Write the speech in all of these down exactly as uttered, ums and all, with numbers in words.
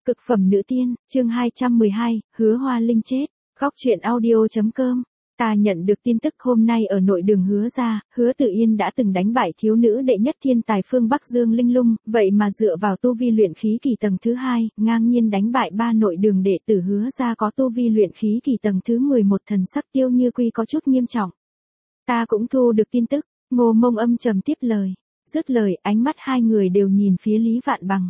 Cực phẩm nữ tiên, chương hai trăm mười hai, Hứa Hoa Linh chết. Góc truyện audio chấm com. Ta nhận được tin tức hôm nay ở nội đường Hứa gia, Hứa Tử Yên đã từng đánh bại thiếu nữ đệ nhất thiên tài phương Bắc Dương Linh Lung, vậy mà dựa vào tu vi luyện khí kỳ tầng thứ hai, ngang nhiên đánh bại ba nội đường đệ tử Hứa gia có tu vi luyện khí kỳ tầng thứ mười một. Thần sắc Tiêu Như Quy có chút nghiêm trọng. Ta cũng thu được tin tức, Ngô Mông âm trầm tiếp lời. Dứt lời, ánh mắt hai người đều nhìn phía Lý Vạn Bằng.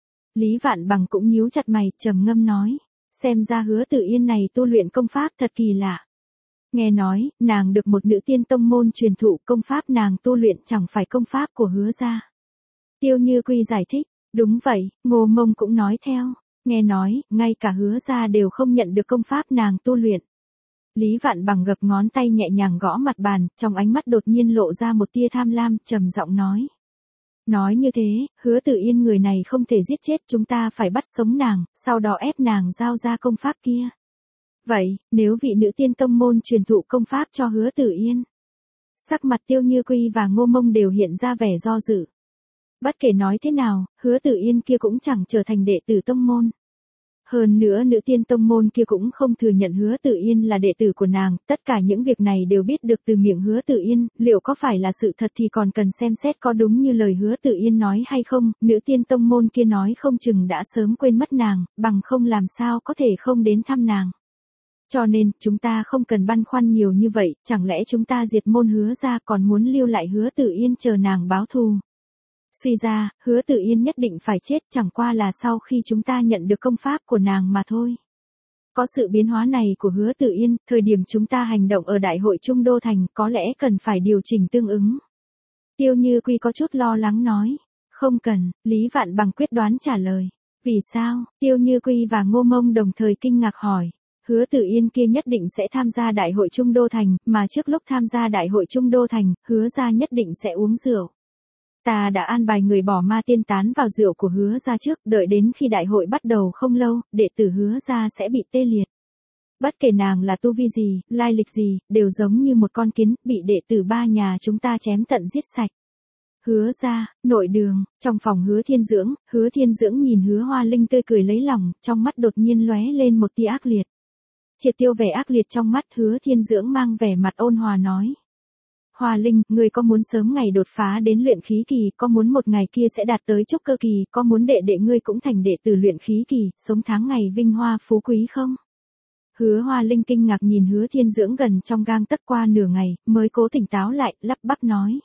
Lý Vạn Bằng cũng nhíu chặt mày, trầm ngâm nói, xem ra Hứa Tử Yên này tu luyện công pháp thật kỳ lạ. Nghe nói, nàng được một nữ tiên tông môn truyền thụ, công pháp nàng tu luyện chẳng phải công pháp của Hứa gia. Tiêu Như Quy giải thích, đúng vậy, Ngô Mông cũng nói theo, nghe nói, ngay cả Hứa gia đều không nhận được công pháp nàng tu luyện. Lý Vạn Bằng gập ngón tay nhẹ nhàng gõ mặt bàn, trong ánh mắt đột nhiên lộ ra một tia tham lam, trầm giọng nói. Nói như thế, Hứa Tử Yên người này không thể giết chết, chúng ta phải bắt sống nàng, sau đó ép nàng giao ra công pháp kia. Vậy, nếu vị nữ tiên tông môn truyền thụ công pháp cho Hứa Tử Yên? Sắc mặt Tiêu Như Quy và Ngô Mông đều hiện ra vẻ do dự. Bất kể nói thế nào, Hứa Tử Yên kia cũng chẳng trở thành đệ tử tông môn. Hơn nữa nữ tiên tông môn kia cũng không thừa nhận Hứa Tử Yên là đệ tử của nàng, tất cả những việc này đều biết được từ miệng Hứa Tử Yên, liệu có phải là sự thật thì còn cần xem xét có đúng như lời Hứa Tử Yên nói hay không, nữ tiên tông môn kia nói không chừng đã sớm quên mất nàng, bằng không làm sao có thể không đến thăm nàng. Cho nên, chúng ta không cần băn khoăn nhiều như vậy, chẳng lẽ chúng ta diệt môn Hứa ra còn muốn lưu lại Hứa Tử Yên chờ nàng báo thù. Suy ra, Hứa Tử Yên nhất định phải chết, chẳng qua là sau khi chúng ta nhận được công pháp của nàng mà thôi. Có sự biến hóa này của Hứa Tử Yên, thời điểm chúng ta hành động ở Đại hội Trung Đô Thành có lẽ cần phải điều chỉnh tương ứng. Tiêu Như Quy có chút lo lắng nói. Không cần, Lý Vạn Bằng quyết đoán trả lời. Vì sao? Tiêu Như Quy và Ngô Mông đồng thời kinh ngạc hỏi. Hứa Tử Yên kia nhất định sẽ tham gia Đại hội Trung Đô Thành, mà trước lúc tham gia Đại hội Trung Đô Thành, Hứa gia nhất định sẽ uống rượu. Ta đã an bài người bỏ ma tiên tán vào rượu của Hứa gia trước, đợi đến khi đại hội bắt đầu không lâu, đệ tử Hứa gia sẽ bị tê liệt. Bất kể nàng là tu vi gì, lai lịch gì, đều giống như một con kiến, bị đệ tử ba nhà chúng ta chém tận giết sạch. Hứa gia, nội đường, trong phòng Hứa Thiên Dưỡng, Hứa Thiên Dưỡng nhìn Hứa Hoa Linh tươi cười lấy lòng, trong mắt đột nhiên lóe lên một tia ác liệt. Triệt tiêu vẻ ác liệt trong mắt, Hứa Thiên Dưỡng mang vẻ mặt ôn hòa nói. Hoa Linh, ngươi có muốn sớm ngày đột phá đến luyện khí kỳ, có muốn một ngày kia sẽ đạt tới trúc cơ kỳ, có muốn đệ đệ ngươi cũng thành đệ tử luyện khí kỳ, sống tháng ngày vinh hoa phú quý không? Hứa Hoa Linh kinh ngạc nhìn Hứa Thiên Dưỡng gần trong gang tấc qua nửa ngày, mới cố tỉnh táo lại, lắp bắp nói.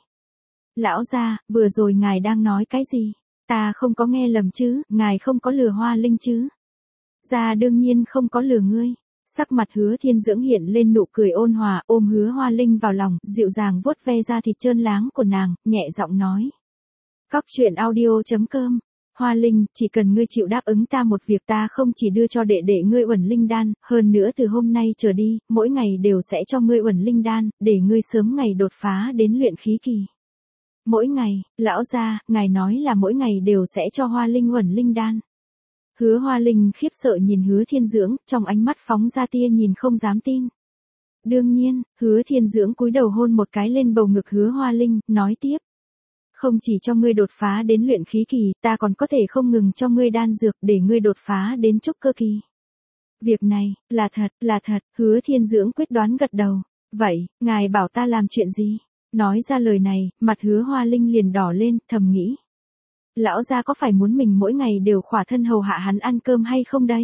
Lão gia, vừa rồi ngài đang nói cái gì? Ta không có nghe lầm chứ, ngài không có lừa Hoa Linh chứ? Gia đương nhiên không có lừa ngươi. Sắc mặt Hứa Thiên Dưỡng hiện lên nụ cười ôn hòa, ôm Hứa Hoa Linh vào lòng, dịu dàng vuốt ve da thịt trơn láng của nàng, nhẹ giọng nói. Góc truyện audio chấm com. Hoa Linh, chỉ cần ngươi chịu đáp ứng ta một việc, ta không chỉ đưa cho đệ đệ ngươi Uẩn Linh đan, hơn nữa từ hôm nay trở đi, mỗi ngày đều sẽ cho ngươi Uẩn Linh đan, để ngươi sớm ngày đột phá đến luyện khí kỳ. Mỗi ngày, lão gia, ngài nói là mỗi ngày đều sẽ cho Hoa Linh Uẩn Linh đan. Hứa Hoa Linh khiếp sợ nhìn Hứa Thiên Dưỡng, trong ánh mắt phóng ra tia nhìn không dám tin. Đương nhiên, Hứa Thiên Dưỡng cúi đầu hôn một cái lên bầu ngực Hứa Hoa Linh, nói tiếp. Không chỉ cho ngươi đột phá đến luyện khí kỳ, ta còn có thể không ngừng cho ngươi đan dược để ngươi đột phá đến trúc cơ kỳ. Việc này, là thật, là thật, Hứa Thiên Dưỡng quyết đoán gật đầu. Vậy, ngài bảo ta làm chuyện gì? Nói ra lời này, mặt Hứa Hoa Linh liền đỏ lên, thầm nghĩ. Lão gia có phải muốn mình mỗi ngày đều khỏa thân hầu hạ hắn ăn cơm hay không đây?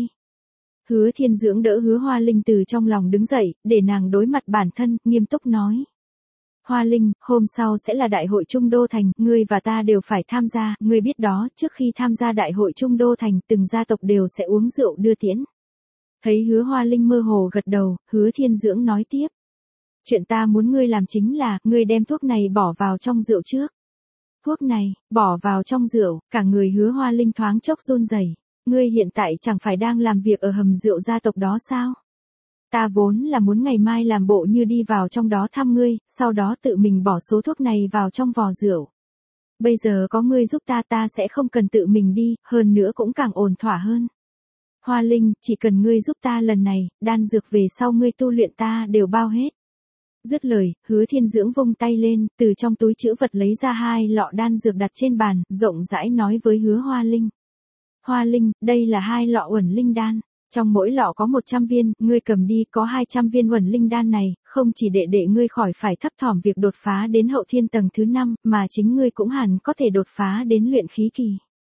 Hứa Thiên Dưỡng đỡ Hứa Hoa Linh từ trong lòng đứng dậy, để nàng đối mặt bản thân, nghiêm túc nói. Hoa Linh, hôm sau sẽ là Đại hội Trung Đô Thành, ngươi và ta đều phải tham gia, ngươi biết đó, trước khi tham gia Đại hội Trung Đô Thành, từng gia tộc đều sẽ uống rượu đưa tiễn. Thấy Hứa Hoa Linh mơ hồ gật đầu, Hứa Thiên Dưỡng nói tiếp. Chuyện ta muốn ngươi làm chính là, ngươi đem thuốc này bỏ vào trong rượu trước. Thuốc này, bỏ vào trong rượu, cả người Hứa Hoa Linh thoáng chốc run rẩy. Ngươi hiện tại chẳng phải đang làm việc ở hầm rượu gia tộc đó sao? Ta vốn là muốn ngày mai làm bộ như đi vào trong đó thăm ngươi, sau đó tự mình bỏ số thuốc này vào trong vò rượu. Bây giờ có ngươi giúp ta, ta sẽ không cần tự mình đi, hơn nữa cũng càng ổn thỏa hơn. Hoa Linh, chỉ cần ngươi giúp ta lần này, đan dược về sau ngươi tu luyện ta đều bao hết. Dứt lời, Hứa Thiên Dưỡng vung tay lên, từ trong túi trữ vật lấy ra hai lọ đan dược đặt trên bàn, rộng rãi nói với Hứa Hoa Linh. Hoa Linh, đây là hai lọ uẩn linh đan. Trong mỗi lọ có một trăm viên, ngươi cầm đi, có hai trăm viên uẩn linh đan này, không chỉ để để ngươi khỏi phải thấp thỏm việc đột phá đến hậu thiên tầng thứ năm, mà chính ngươi cũng hẳn có thể đột phá đến luyện khí kỳ.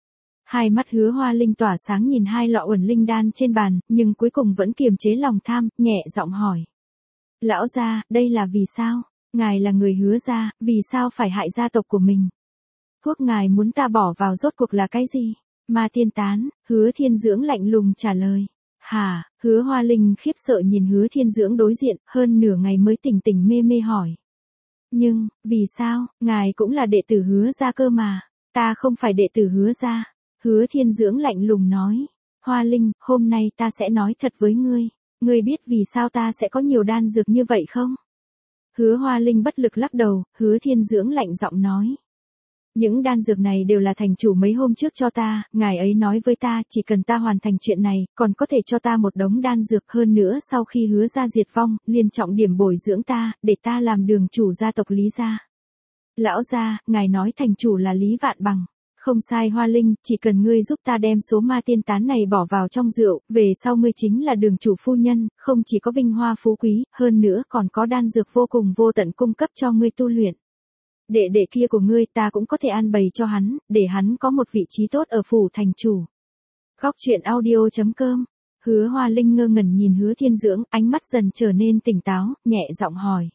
Hai mắt Hứa Hoa Linh tỏa sáng nhìn hai lọ uẩn linh đan trên bàn, nhưng cuối cùng vẫn kiềm chế lòng tham, nhẹ giọng hỏi. Lão gia, đây là vì sao? Ngài là người Hứa gia, vì sao phải hại gia tộc của mình? Thuốc ngài muốn ta bỏ vào rốt cuộc là cái gì? Ma tiên tán, Hứa Thiên Dưỡng lạnh lùng trả lời. Hả, Hứa Hoa Linh khiếp sợ nhìn Hứa Thiên Dưỡng đối diện, hơn nửa ngày mới tỉnh tỉnh mê mê hỏi. Nhưng, vì sao, ngài cũng là đệ tử Hứa gia cơ mà, ta không phải đệ tử Hứa gia. Hứa Thiên Dưỡng lạnh lùng nói. Hoa Linh, hôm nay ta sẽ nói thật với ngươi, ngươi biết vì sao ta sẽ có nhiều đan dược như vậy không? Hứa Hoa Linh bất lực lắc đầu, Hứa Thiên Dưỡng lạnh giọng nói. Những đan dược này đều là thành chủ mấy hôm trước cho ta, ngài ấy nói với ta chỉ cần ta hoàn thành chuyện này, còn có thể cho ta một đống đan dược hơn nữa sau khi Hứa gia diệt vong, liền trọng điểm bồi dưỡng ta, để ta làm đường chủ gia tộc Lý gia. Lão gia, ngài nói thành chủ là Lý Vạn Bằng. Không sai Hoa Linh, chỉ cần ngươi giúp ta đem số ma tiên tán này bỏ vào trong rượu, về sau ngươi chính là đường chủ phu nhân, không chỉ có vinh hoa phú quý, hơn nữa còn có đan dược vô cùng vô tận cung cấp cho ngươi tu luyện. Đệ đệ kia của ngươi ta cũng có thể an bày cho hắn, để hắn có một vị trí tốt ở phủ thành chủ. Góc truyện audio chấm com. Hứa Hoa Linh ngơ ngẩn nhìn Hứa Thiên Dưỡng, ánh mắt dần trở nên tỉnh táo, nhẹ giọng hỏi.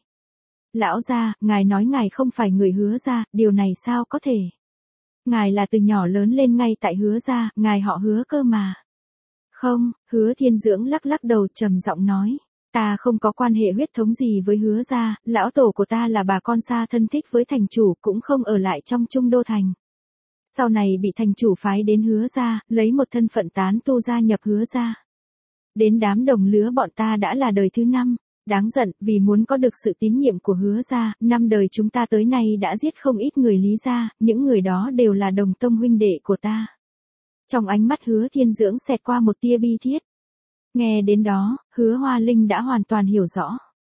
Lão gia, ngài nói ngài không phải người Hứa gia, điều này sao có thể? Ngài là từ nhỏ lớn lên ngay tại Hứa gia, ngài họ Hứa cơ mà. Không, Hứa Thiên Dưỡng lắc lắc đầu trầm giọng nói. Ta không có quan hệ huyết thống gì với Hứa gia, lão tổ của ta là bà con xa thân thích với thành chủ, cũng không ở lại trong Trung Đô Thành. Sau này bị thành chủ phái đến Hứa gia, lấy một thân phận tán tu gia nhập Hứa gia. Đến đám đồng lứa bọn ta đã là đời thứ năm, đáng giận, vì muốn có được sự tín nhiệm của Hứa gia, năm đời chúng ta tới nay đã giết không ít người Lý gia, những người đó đều là đồng tông huynh đệ của ta. Trong ánh mắt Hứa Thiên Dưỡng xẹt qua một tia bi thiết. Nghe đến đó, Hứa Hoa Linh đã hoàn toàn hiểu rõ.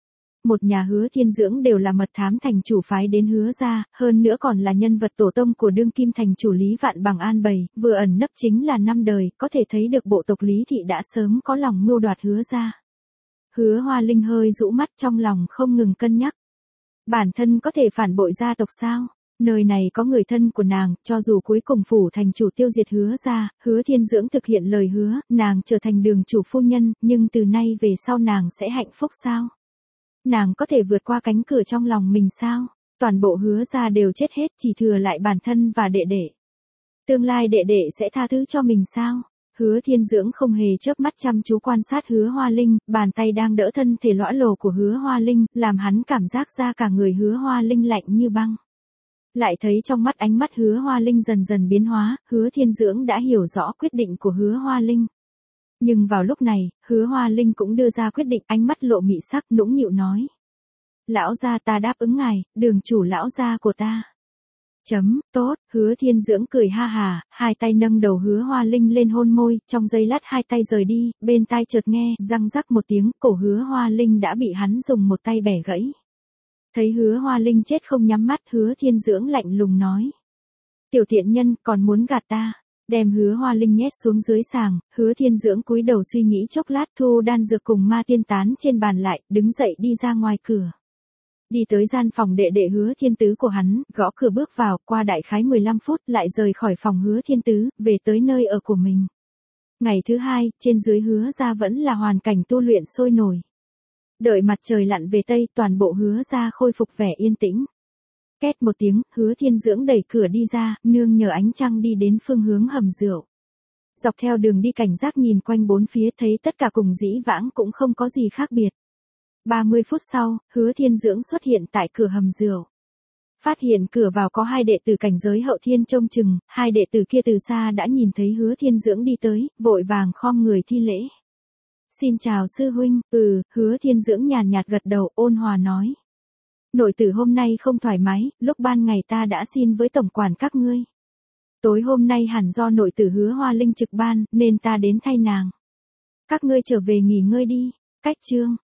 Một nhà Hứa Thiên Dưỡng đều là mật thám thành chủ phái đến Hứa gia, hơn nữa còn là nhân vật tổ tông của đương kim thành chủ Lý Vạn Bằng an bày, vừa ẩn nấp chính là năm đời, có thể thấy được bộ tộc Lý thị đã sớm có lòng mưu đoạt Hứa gia. Hứa Hoa Linh hơi rũ mắt trong lòng không ngừng cân nhắc. Bản thân có thể phản bội gia tộc sao? Nơi này có người thân của nàng, cho dù cuối cùng phủ thành chủ tiêu diệt Hứa gia, Hứa Thiên Dưỡng thực hiện lời hứa, nàng trở thành đường chủ phu nhân, nhưng từ nay về sau nàng sẽ hạnh phúc sao? Nàng có thể vượt qua cánh cửa trong lòng mình sao? Toàn bộ Hứa gia đều chết hết, chỉ thừa lại bản thân và đệ đệ. Tương lai đệ đệ sẽ tha thứ cho mình sao? Hứa Thiên Dưỡng không hề chớp mắt chăm chú quan sát Hứa Hoa Linh, bàn tay đang đỡ thân thể lõa lồ của Hứa Hoa Linh, làm hắn cảm giác ra cả người Hứa Hoa Linh lạnh như băng. Lại thấy trong mắt ánh mắt Hứa Hoa Linh dần dần biến hóa, Hứa Thiên Dưỡng đã hiểu rõ quyết định của Hứa Hoa Linh. Nhưng vào lúc này, Hứa Hoa Linh cũng đưa ra quyết định, ánh mắt lộ mị sắc, nũng nịu nói. Lão gia ta đáp ứng ngài, đường chủ lão gia của ta. Chấm, tốt, Hứa Thiên Dưỡng cười ha hà, hai tay nâng đầu Hứa Hoa Linh lên hôn môi, trong giây lát hai tay rời đi, bên tai chợt nghe, răng rắc một tiếng, cổ Hứa Hoa Linh đã bị hắn dùng một tay bẻ gãy. Thấy Hứa Hoa Linh chết không nhắm mắt, Hứa Thiên Dưỡng lạnh lùng nói. Tiểu tiện nhân, còn muốn gạt ta. Đem Hứa Hoa Linh nhét xuống dưới sàng, Hứa Thiên Dưỡng cúi đầu suy nghĩ chốc lát, thu đan dược cùng ma tiên tán trên bàn lại, đứng dậy đi ra ngoài cửa. Đi tới gian phòng đệ đệ Hứa Thiên Tứ của hắn, gõ cửa bước vào, qua đại khái mười lăm phút, lại rời khỏi phòng Hứa Thiên Tứ, về tới nơi ở của mình. Ngày thứ hai, trên dưới Hứa gia vẫn là hoàn cảnh tu luyện sôi nổi. Đợi mặt trời lặn về Tây, toàn bộ Hứa gia khôi phục vẻ yên tĩnh. Két một tiếng, Hứa Thiên Dưỡng đẩy cửa đi ra, nương nhờ ánh trăng đi đến phương hướng hầm rượu. Dọc theo đường đi cảnh giác nhìn quanh bốn phía, thấy tất cả cùng dĩ vãng cũng không có gì khác biệt. ba mươi phút sau, Hứa Thiên Dưỡng xuất hiện tại cửa hầm rượu. Phát hiện cửa vào có hai đệ tử cảnh giới hậu thiên trông chừng, hai đệ tử kia từ xa đã nhìn thấy Hứa Thiên Dưỡng đi tới, vội vàng khom người thi lễ. Xin chào sư huynh, ừ, Hứa Thiên Dưỡng nhàn nhạt gật đầu, ôn hòa nói. Nội tử hôm nay không thoải mái, lúc ban ngày ta đã xin với tổng quản các ngươi. Tối hôm nay hẳn do nội tử Hứa Hoa Linh trực ban, nên ta đến thay nàng. Các ngươi trở về nghỉ ngơi đi. Cách chương